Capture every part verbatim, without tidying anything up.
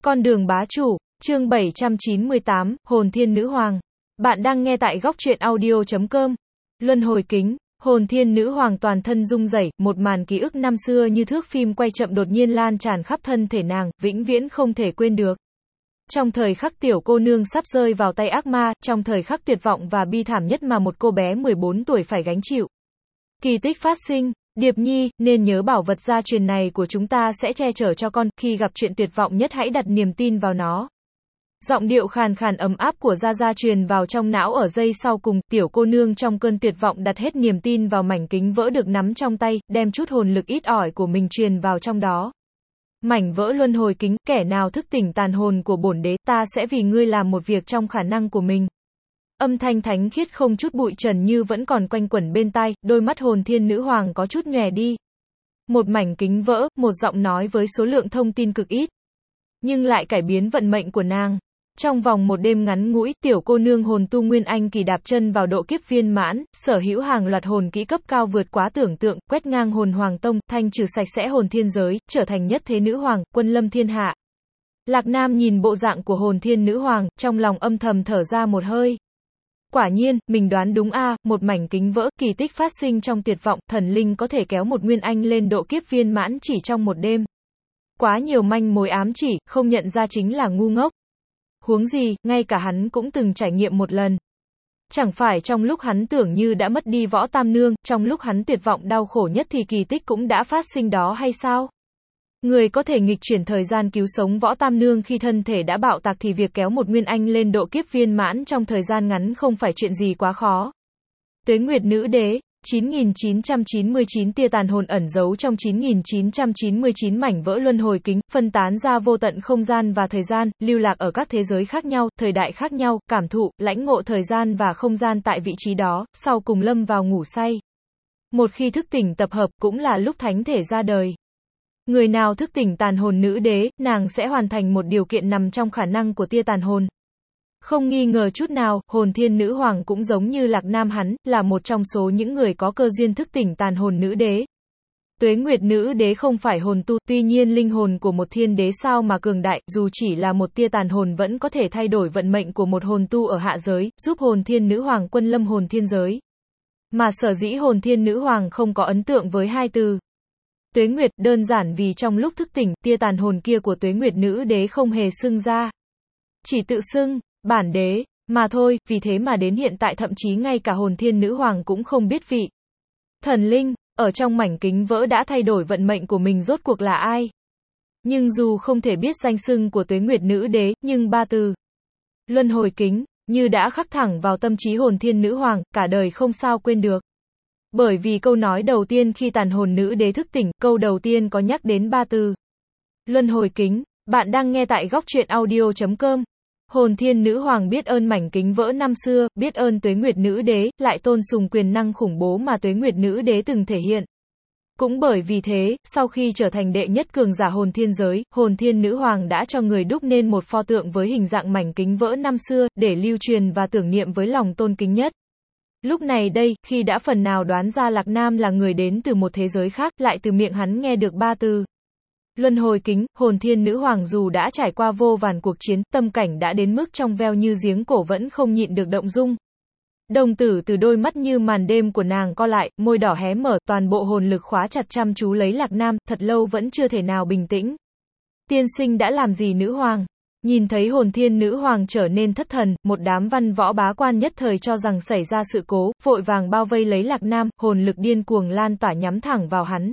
Con đường bá chủ, chương bảy trăm chín mươi tám, Hồn Thiên Nữ Hoàng. Bạn đang nghe tại góc truyện audio chấm com. Luân hồi kính, Hồn Thiên Nữ Hoàng toàn thân rung rẩy, một màn ký ức năm xưa như thước phim quay chậm đột nhiên lan tràn khắp thân thể nàng, vĩnh viễn không thể quên được. Trong thời khắc tiểu cô nương sắp rơi vào tay ác ma, trong thời khắc tuyệt vọng và bi thảm nhất mà một cô bé mười bốn tuổi phải gánh chịu. Kỳ tích phát sinh. Điệp Nhi, nên nhớ bảo vật gia truyền này của chúng ta sẽ che chở cho con, khi gặp chuyện tuyệt vọng nhất hãy đặt niềm tin vào nó. Giọng điệu khàn khàn ấm áp của Gia Gia truyền vào trong não ở giây sau cùng, tiểu cô nương trong cơn tuyệt vọng đặt hết niềm tin vào mảnh kính vỡ được nắm trong tay, đem chút hồn lực ít ỏi của mình truyền vào trong đó. Mảnh vỡ luân hồi kính, kẻ nào thức tỉnh tàn hồn của bổn đế, ta sẽ vì ngươi làm một việc trong khả năng của mình. Âm thanh thánh khiết không chút bụi trần như vẫn còn quanh quẩn bên tai, đôi mắt Hồn Thiên Nữ Hoàng có chút nhòe đi. Một mảnh kính vỡ, một giọng nói với số lượng thông tin cực ít, nhưng lại cải biến vận mệnh của nàng. Trong vòng một đêm ngắn ngủi, tiểu cô nương hồn tu nguyên anh kỳ đạp chân vào độ kiếp viên mãn, sở hữu hàng loạt hồn kỹ cấp cao vượt quá tưởng tượng, quét ngang hồn hoàng tông, thanh trừ sạch sẽ hồn thiên giới, trở thành nhất thế nữ hoàng, quân lâm thiên hạ. Lạc Nam nhìn bộ dạng của Hồn Thiên Nữ Hoàng, trong lòng âm thầm thở ra một hơi. Quả nhiên, mình đoán đúng a, à, một mảnh kính vỡ, kỳ tích phát sinh trong tuyệt vọng, thần linh có thể kéo một nguyên anh lên độ kiếp viên mãn chỉ trong một đêm. Quá nhiều manh mối ám chỉ, không nhận ra chính là ngu ngốc. Huống gì, ngay cả hắn cũng từng trải nghiệm một lần. Chẳng phải trong lúc hắn tưởng như đã mất đi Võ Tam Nương, trong lúc hắn tuyệt vọng đau khổ nhất thì kỳ tích cũng đã phát sinh đó hay sao? Người có thể nghịch chuyển thời gian cứu sống Võ Tam Nương khi thân thể đã bạo tạc thì việc kéo một nguyên anh lên độ kiếp viên mãn trong thời gian ngắn không phải chuyện gì quá khó. Tuế Nguyệt Nữ Đế, chín nghìn chín trăm chín mươi chín tia tàn hồn ẩn giấu trong chín nghìn chín trăm chín mươi chín mảnh vỡ luân hồi kính, phân tán ra vô tận không gian và thời gian, lưu lạc ở các thế giới khác nhau, thời đại khác nhau, cảm thụ, lãnh ngộ thời gian và không gian tại vị trí đó, sau cùng lâm vào ngủ say. Một khi thức tỉnh tập hợp, cũng là lúc thánh thể ra đời. Người nào thức tỉnh tàn hồn nữ đế, nàng sẽ hoàn thành một điều kiện nằm trong khả năng của tia tàn hồn. Không nghi ngờ chút nào, Hồn Thiên Nữ Hoàng cũng giống như Lạc Nam hắn, là một trong số những người có cơ duyên thức tỉnh tàn hồn nữ đế. Tuế Nguyệt Nữ Đế không phải hồn tu, tuy nhiên linh hồn của một thiên đế sao mà cường đại, dù chỉ là một tia tàn hồn vẫn có thể thay đổi vận mệnh của một hồn tu ở hạ giới, giúp Hồn Thiên Nữ Hoàng quân lâm hồn thiên giới. Mà sở dĩ Hồn Thiên Nữ Hoàng không có ấn tượng với hai từ Tuế Nguyệt, đơn giản vì trong lúc thức tỉnh, tia tàn hồn kia của Tuế Nguyệt Nữ Đế không hề xưng ra. Chỉ tự xưng, bản đế, mà thôi, vì thế mà đến hiện tại thậm chí ngay cả Hồn Thiên Nữ Hoàng cũng không biết vị thần linh, ở trong mảnh kính vỡ đã thay đổi vận mệnh của mình rốt cuộc là ai. Nhưng dù không thể biết danh xưng của Tuế Nguyệt Nữ Đế, nhưng ba từ luân hồi kính, như đã khắc thẳng vào tâm trí Hồn Thiên Nữ Hoàng, cả đời không sao quên được. Bởi vì câu nói đầu tiên khi tàn hồn nữ đế thức tỉnh, câu đầu tiên có nhắc đến ba từ luân hồi kính. Bạn đang nghe tại góc truyện audio chấm com. Hồn Thiên Nữ Hoàng biết ơn mảnh kính vỡ năm xưa, biết ơn Tuế Nguyệt Nữ Đế, lại tôn sùng quyền năng khủng bố mà Tuế Nguyệt Nữ Đế từng thể hiện. Cũng bởi vì thế, sau khi trở thành đệ nhất cường giả hồn thiên giới, Hồn Thiên Nữ Hoàng đã cho người đúc nên một pho tượng với hình dạng mảnh kính vỡ năm xưa, để lưu truyền và tưởng niệm với lòng tôn kính nhất. Lúc này đây, khi đã phần nào đoán ra Lạc Nam là người đến từ một thế giới khác, lại từ miệng hắn nghe được ba từ luân hồi kính, Hồn Thiên Nữ Hoàng dù đã trải qua vô vàn cuộc chiến, tâm cảnh đã đến mức trong veo như giếng cổ vẫn không nhịn được động dung. Đồng tử từ đôi mắt như màn đêm của nàng co lại, môi đỏ hé mở, toàn bộ hồn lực khóa chặt chăm chú lấy Lạc Nam, thật lâu vẫn chưa thể nào bình tĩnh. Tiên sinh đã làm gì nữ hoàng? Nhìn thấy Hồn Thiên Nữ Hoàng trở nên thất thần, một đám văn võ bá quan nhất thời cho rằng xảy ra sự cố, vội vàng bao vây lấy Lạc Nam, hồn lực điên cuồng lan tỏa nhắm thẳng vào hắn.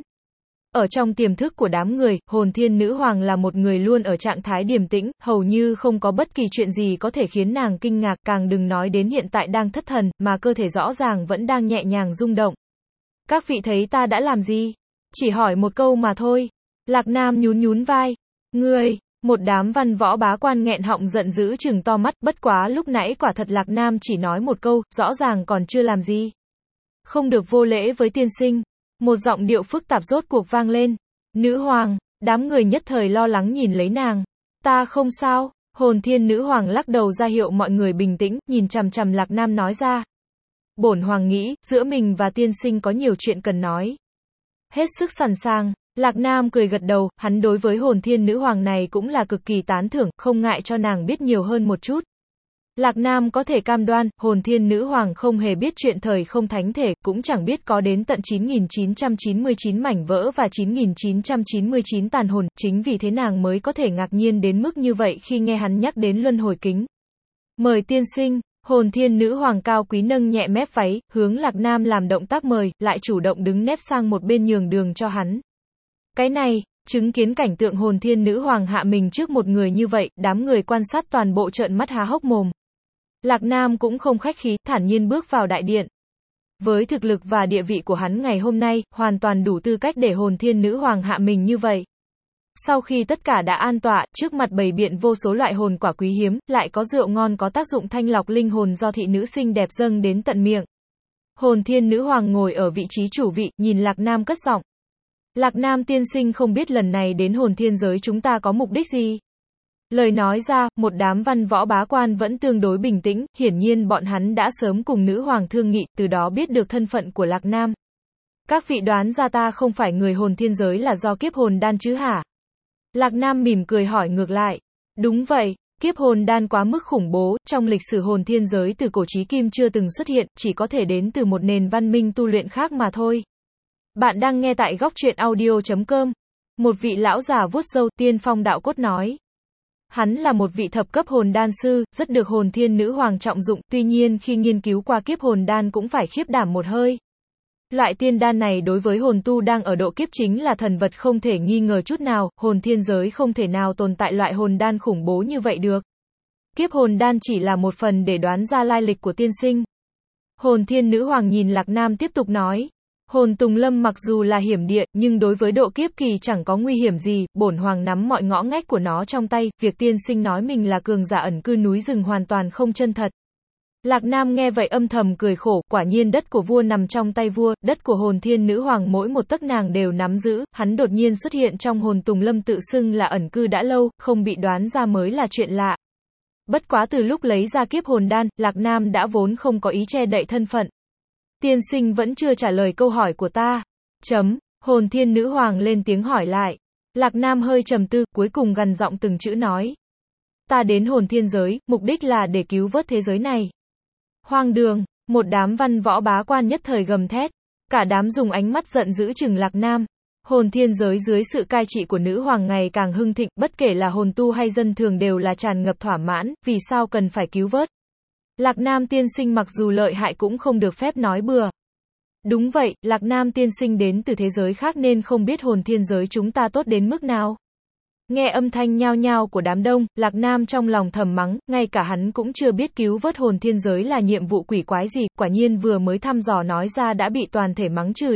Ở trong tiềm thức của đám người, Hồn Thiên Nữ Hoàng là một người luôn ở trạng thái điềm tĩnh, hầu như không có bất kỳ chuyện gì có thể khiến nàng kinh ngạc, càng đừng nói đến hiện tại đang thất thần, mà cơ thể rõ ràng vẫn đang nhẹ nhàng rung động. Các vị thấy ta đã làm gì? Chỉ hỏi một câu mà thôi. Lạc Nam nhún nhún vai. Ngươi... Một đám văn võ bá quan nghẹn họng giận dữ trừng to mắt, bất quá lúc nãy quả thật Lạc Nam chỉ nói một câu, rõ ràng còn chưa làm gì. Không được vô lễ với tiên sinh. Một giọng điệu phức tạp rốt cuộc vang lên. Nữ hoàng, đám người nhất thời lo lắng nhìn lấy nàng. Ta không sao. Hồn Thiên Nữ Hoàng lắc đầu ra hiệu mọi người bình tĩnh, nhìn chằm chằm Lạc Nam nói ra. Bổn hoàng nghĩ, giữa mình và tiên sinh có nhiều chuyện cần nói. Hết sức sẵn sàng. Lạc Nam cười gật đầu, hắn đối với hồn thiên nữ hoàng này cũng là cực kỳ tán thưởng, không ngại cho nàng biết nhiều hơn một chút. Lạc Nam có thể cam đoan, hồn thiên nữ hoàng không hề biết chuyện thời không thánh thể, cũng chẳng biết có đến tận chín nghìn chín trăm chín mươi chín mảnh vỡ và chín nghìn chín trăm chín mươi chín tàn hồn, chính vì thế nàng mới có thể ngạc nhiên đến mức như vậy khi nghe hắn nhắc đến luân hồi kính. Mời tiên sinh, hồn thiên nữ hoàng cao quý nâng nhẹ mép váy, hướng Lạc Nam làm động tác mời, lại chủ động đứng nép sang một bên nhường đường cho hắn. Cái này, chứng kiến cảnh tượng hồn thiên nữ hoàng hạ mình trước một người như vậy, đám người quan sát toàn bộ trợn mắt há hốc mồm. Lạc Nam cũng không khách khí, thản nhiên bước vào đại điện. Với thực lực và địa vị của hắn ngày hôm nay, hoàn toàn đủ tư cách để hồn thiên nữ hoàng hạ mình như vậy. Sau khi tất cả đã an tọa, trước mặt bày biện vô số loại hồn quả quý hiếm, lại có rượu ngon có tác dụng thanh lọc linh hồn do thị nữ xinh đẹp dâng đến tận miệng. Hồn thiên nữ hoàng ngồi ở vị trí chủ vị, nhìn Lạc Nam cất giọng. Lạc Nam tiên sinh không biết lần này đến hồn thiên giới chúng ta có mục đích gì? Lời nói ra, một đám văn võ bá quan vẫn tương đối bình tĩnh, hiển nhiên bọn hắn đã sớm cùng nữ hoàng thương nghị, từ đó biết được thân phận của Lạc Nam. Các vị đoán ra ta không phải người hồn thiên giới là do kiếp hồn đan chứ hả? Lạc Nam mỉm cười hỏi ngược lại. Đúng vậy, kiếp hồn đan quá mức khủng bố, trong lịch sử hồn thiên giới từ cổ chí kim chưa từng xuất hiện, chỉ có thể đến từ một nền văn minh tu luyện khác mà thôi. Bạn đang nghe tại góc truyện audio chấm com. Một vị lão già vuốt râu, tiên phong đạo cốt nói. Hắn là một vị thập cấp hồn đan sư, rất được hồn thiên nữ hoàng trọng dụng, tuy nhiên khi nghiên cứu qua kiếp hồn đan cũng phải khiếp đảm một hơi. Loại tiên đan này đối với hồn tu đang ở độ kiếp chính là thần vật không thể nghi ngờ chút nào, hồn thiên giới không thể nào tồn tại loại hồn đan khủng bố như vậy được. Kiếp hồn đan chỉ là một phần để đoán ra lai lịch của tiên sinh. Hồn thiên nữ hoàng nhìn Lạc Nam tiếp tục nói. Hồn Tùng Lâm mặc dù là hiểm địa, nhưng đối với độ kiếp kỳ chẳng có nguy hiểm gì, bổn hoàng nắm mọi ngõ ngách của nó trong tay, việc tiên sinh nói mình là cường giả ẩn cư núi rừng hoàn toàn không chân thật. Lạc Nam nghe vậy âm thầm cười khổ, quả nhiên đất của vua nằm trong tay vua, đất của hồn thiên nữ hoàng mỗi một tấc nàng đều nắm giữ, hắn đột nhiên xuất hiện trong hồn Tùng Lâm tự xưng là ẩn cư đã lâu, không bị đoán ra mới là chuyện lạ. Bất quá từ lúc lấy ra kiếp hồn đan, Lạc Nam đã vốn không có ý che đậy thân phận. Tiên sinh vẫn chưa trả lời câu hỏi của ta. Chấm, hồn thiên nữ hoàng lên tiếng hỏi lại. Lạc Nam hơi trầm tư, cuối cùng gằn giọng từng chữ nói. Ta đến hồn thiên giới, mục đích là để cứu vớt thế giới này. Hoang đường, một đám văn võ bá quan nhất thời gầm thét. Cả đám dùng ánh mắt giận dữ chừng Lạc Nam. Hồn thiên giới dưới sự cai trị của nữ hoàng ngày càng hưng thịnh, bất kể là hồn tu hay dân thường đều là tràn ngập thỏa mãn, vì sao cần phải cứu vớt. Lạc Nam tiên sinh mặc dù lợi hại cũng không được phép nói bừa. Đúng vậy, Lạc Nam tiên sinh đến từ thế giới khác nên không biết hồn thiên giới chúng ta tốt đến mức nào. Nghe âm thanh nhao nhao của đám đông, Lạc Nam trong lòng thầm mắng, ngay cả hắn cũng chưa biết cứu vớt hồn thiên giới là nhiệm vụ quỷ quái gì, quả nhiên vừa mới thăm dò nói ra đã bị toàn thể mắng chửi.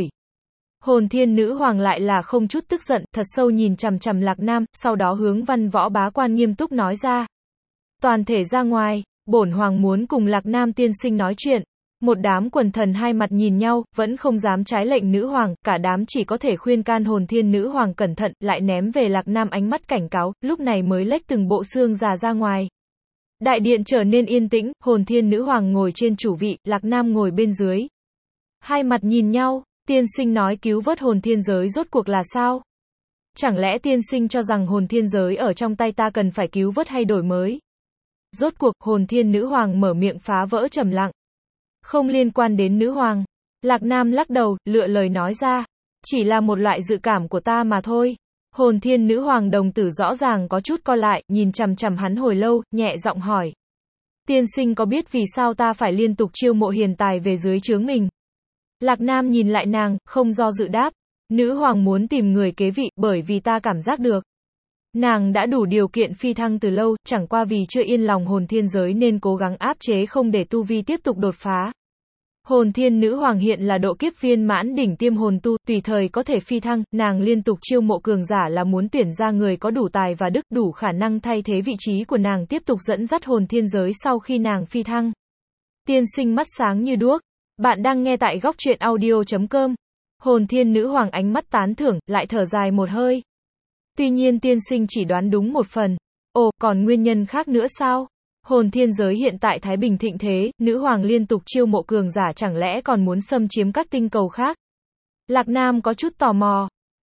Hồn thiên nữ hoàng lại là không chút tức giận, thật sâu nhìn chằm chằm Lạc Nam, sau đó hướng văn võ bá quan nghiêm túc nói ra. Toàn thể ra ngoài. Bổn hoàng muốn cùng Lạc Nam tiên sinh nói chuyện. Một đám quần thần hai mặt nhìn nhau, vẫn không dám trái lệnh nữ hoàng, cả đám chỉ có thể khuyên can hồn thiên nữ hoàng cẩn thận, lại ném về Lạc Nam ánh mắt cảnh cáo, lúc này mới lếch từng bộ xương già ra ngoài. Đại điện trở nên yên tĩnh, hồn thiên nữ hoàng ngồi trên chủ vị, Lạc Nam ngồi bên dưới. Hai mặt nhìn nhau, tiên sinh nói cứu vớt hồn thiên giới rốt cuộc là sao? Chẳng lẽ tiên sinh cho rằng hồn thiên giới ở trong tay ta cần phải cứu vớt hay đổi mới? Rốt cuộc, hồn thiên nữ hoàng mở miệng phá vỡ trầm lặng. Không liên quan đến nữ hoàng. Lạc Nam lắc đầu, lựa lời nói ra. Chỉ là một loại dự cảm của ta mà thôi. Hồn thiên nữ hoàng đồng tử rõ ràng có chút co lại, nhìn chằm chằm hắn hồi lâu, nhẹ giọng hỏi. Tiên sinh có biết vì sao ta phải liên tục chiêu mộ hiền tài về dưới trướng mình? Lạc Nam nhìn lại nàng, không do dự đáp. Nữ hoàng muốn tìm người kế vị, bởi vì ta cảm giác được. Nàng đã đủ điều kiện phi thăng từ lâu, chẳng qua vì chưa yên lòng hồn thiên giới nên cố gắng áp chế không để tu vi tiếp tục đột phá. Hồn thiên nữ hoàng hiện là độ kiếp viên mãn đỉnh tiêm hồn tu, tùy thời có thể phi thăng, nàng liên tục chiêu mộ cường giả là muốn tuyển ra người có đủ tài và đức, đủ khả năng thay thế vị trí của nàng tiếp tục dẫn dắt hồn thiên giới sau khi nàng phi thăng. Tiên sinh mắt sáng như đuốc. Bạn đang nghe tại góc truyện audio chấm com. Hồn thiên nữ hoàng ánh mắt tán thưởng, lại thở dài một hơi. Tuy nhiên tiên sinh chỉ đoán đúng một phần. Ồ, còn nguyên nhân khác nữa sao? Hồn thiên giới hiện tại thái bình thịnh thế, nữ hoàng liên tục chiêu mộ cường giả chẳng lẽ còn muốn xâm chiếm các tinh cầu khác? Lạc Nam có chút tò mò.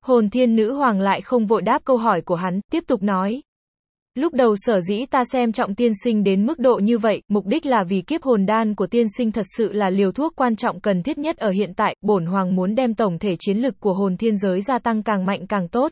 Hồn Thiên Nữ Hoàng lại không vội đáp câu hỏi của hắn, tiếp tục nói. Lúc đầu sở dĩ ta xem trọng tiên sinh đến mức độ như vậy, mục đích là vì kiếp hồn đan của tiên sinh thật sự là liều thuốc quan trọng cần thiết nhất ở hiện tại, bổn hoàng muốn đem tổng thể chiến lực của hồn thiên giới gia tăng càng mạnh càng tốt.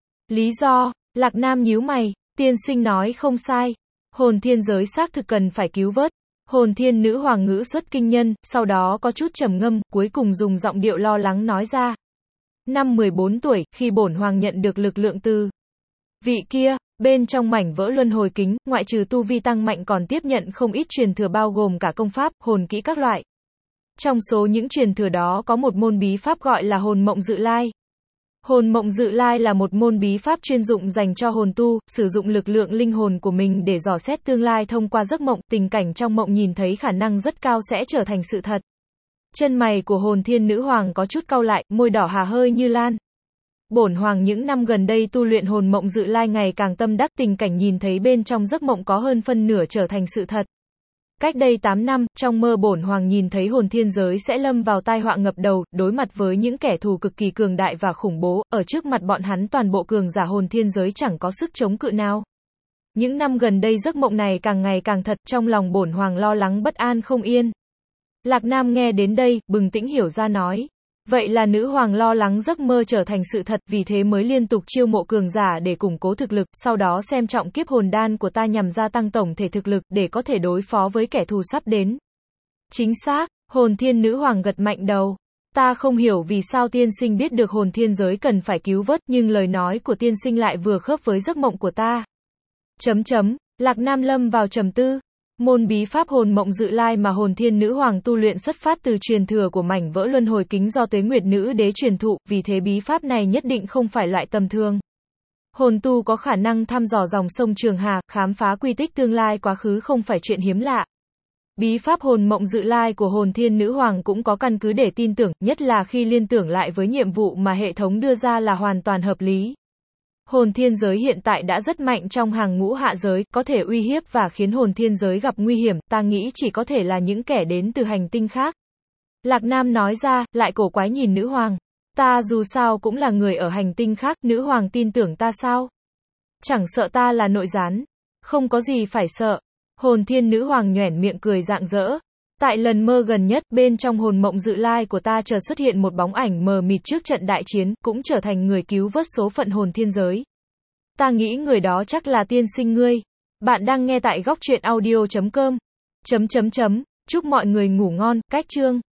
Lý do, Lạc Nam nhíu mày, tiên sinh nói không sai. Hồn thiên giới xác thực cần phải cứu vớt. Hồn Thiên Nữ Hoàng ngữ xuất kinh nhân, sau đó có chút trầm ngâm, cuối cùng dùng giọng điệu lo lắng nói ra. Năm mười bốn tuổi, khi bổn hoàng nhận được lực lượng từ vị kia, bên trong mảnh vỡ luân hồi kính, ngoại trừ tu vi tăng mạnh còn tiếp nhận không ít truyền thừa bao gồm cả công pháp, hồn kỹ các loại. Trong số những truyền thừa đó có một môn bí pháp gọi là hồn mộng dự lai. Hồn mộng dự lai là một môn bí pháp chuyên dụng dành cho hồn tu, sử dụng lực lượng linh hồn của mình để dò xét tương lai thông qua giấc mộng, tình cảnh trong mộng nhìn thấy khả năng rất cao sẽ trở thành sự thật. Chân mày của Hồn Thiên Nữ Hoàng có chút cau lại, môi đỏ hà hơi như lan. Bổn hoàng những năm gần đây tu luyện hồn mộng dự lai ngày càng tâm đắc, tình cảnh nhìn thấy bên trong giấc mộng có hơn phân nửa trở thành sự thật. Cách đây tám năm, trong mơ bổn hoàng nhìn thấy hồn thiên giới sẽ lâm vào tai họa ngập đầu, đối mặt với những kẻ thù cực kỳ cường đại và khủng bố, ở trước mặt bọn hắn toàn bộ cường giả hồn thiên giới chẳng có sức chống cự nào. Những năm gần đây giấc mộng này càng ngày càng thật, trong lòng bổn hoàng lo lắng bất an không yên. Lạc Nam nghe đến đây, bừng tỉnh hiểu ra nói. Vậy là nữ hoàng lo lắng giấc mơ trở thành sự thật, vì thế mới liên tục chiêu mộ cường giả để củng cố thực lực, sau đó xem trọng kiếp hồn đan của ta nhằm gia tăng tổng thể thực lực, để có thể đối phó với kẻ thù sắp đến. Chính xác, Hồn Thiên Nữ Hoàng gật mạnh đầu. Ta không hiểu vì sao tiên sinh biết được hồn thiên giới cần phải cứu vớt, nhưng lời nói của tiên sinh lại vừa khớp với giấc mộng của ta. Chấm chấm, Lạc Nam lâm vào trầm tư. Môn bí pháp hồn mộng dự lai mà Hồn Thiên Nữ Hoàng tu luyện xuất phát từ truyền thừa của mảnh vỡ luân hồi kính do Tuế Nguyệt Nữ Đế truyền thụ, vì thế bí pháp này nhất định không phải loại tầm thường. Hồn tu có khả năng thăm dò dòng sông Trường Hà, khám phá quy tích tương lai quá khứ không phải chuyện hiếm lạ. Bí pháp hồn mộng dự lai của Hồn Thiên Nữ Hoàng cũng có căn cứ để tin tưởng, nhất là khi liên tưởng lại với nhiệm vụ mà hệ thống đưa ra là hoàn toàn hợp lý. Hồn thiên giới hiện tại đã rất mạnh trong hàng ngũ hạ giới, có thể uy hiếp và khiến hồn thiên giới gặp nguy hiểm, ta nghĩ chỉ có thể là những kẻ đến từ hành tinh khác. Lạc Nam nói ra, lại cổ quái nhìn nữ hoàng. Ta dù sao cũng là người ở hành tinh khác, nữ hoàng tin tưởng ta sao? Chẳng sợ ta là nội gián. Không có gì phải sợ. Hồn Thiên Nữ Hoàng nhoẻn miệng cười rạng rỡ. Tại lần mơ gần nhất, bên trong hồn mộng dự lai của ta chợt xuất hiện một bóng ảnh mờ mịt trước trận đại chiến, cũng trở thành người cứu vớt số phận hồn thiên giới. Ta nghĩ người đó chắc là tiên sinh ngươi. Bạn đang nghe tại góc truyện audio chấm com. Chấm chấm chấm. Chúc mọi người ngủ ngon, cách chương.